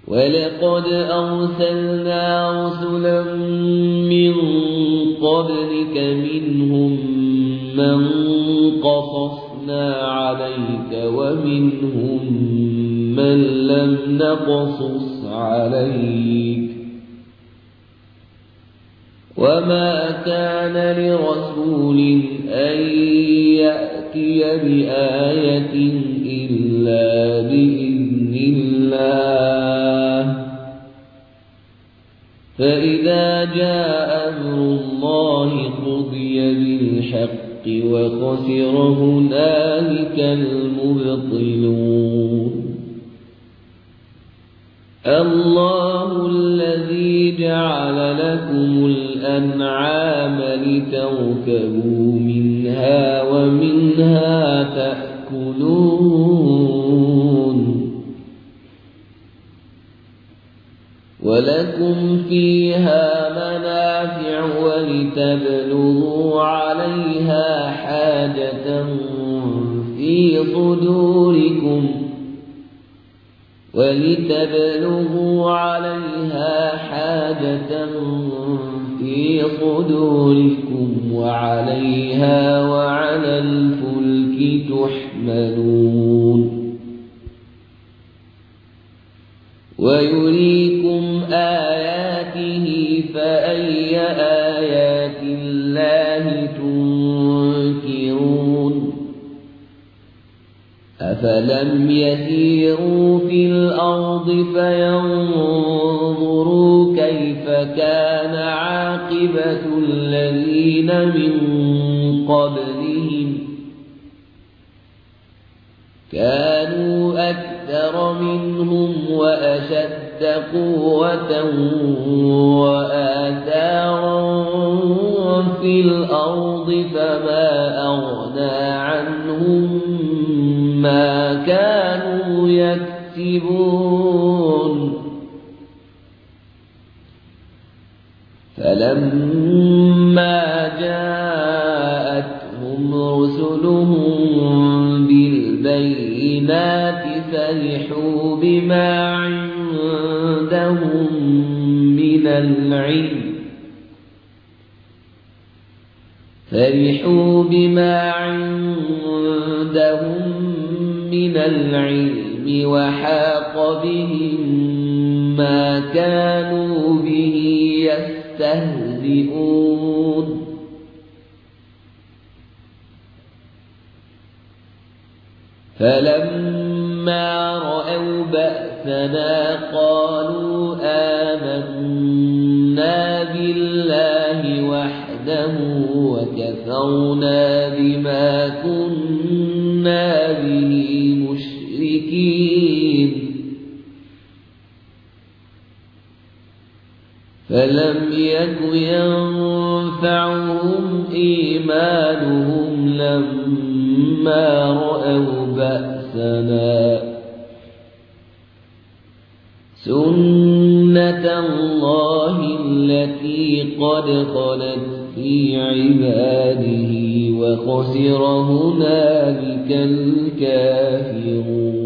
وَلَقَدْ أَرْسَلْنَا رُسُلًا مِّن قَبْلِكَ مِنْهُم مَّن قَصَصْنَا عَلَيْكَ وَمِنْهُم مَّن لَّمْ نَقْصُصْ عَلَيْكَ وَمَا كَانَ لِرَسُولٍ أَن يَأْتِيَ بِآيَةٍ إِلَّا بِإِذْنِ اللَّهِ فَإِذَا جَاءَ أَمْرُ اللَّهِ قُضِيَ بِالْحَقِّ وَخَسِرَ هُنَالِكَ الْمُبْطِلُونَ اللَّهُ الَّذِي جَعَلَ لَكُمُ الْأَنْعَامَ لِتَرْكَبُوا مِنْهَا وَمِنْهَا تَأْكُلُونَ وَلَكُمْ فِيهَا مَنَافِعُ وَلِتَبْلُغُوا عَلَيْهَا حَاجَةً فِي صُدُورِكُمْ وعليها وعلى الفلك تحملون ويريكم آياته فأي آيات الله تنكرون أفلم يسيروا في الأرض فينظروا كيف كان عاقبة الذين من قبلهم كانوا أكثر منهم وأشد قوة وآثارا في الأرض فما أغنى عنهم ما كانوا يكسبون فلما جاءتهم رسلهم بالبينات فرحوا بما عندهم من العلم وحاق بهم ما كانوا به يستهزئون فلما رأوا بأسنا قالوا آمنا بالله وحده وكفرنا بما كنا به مشركين فلم يك ينفعهم إيمانهم لما رأوا بأسنا سنة الله التي قد خلت في عباده وخسر هنالك الكافرون.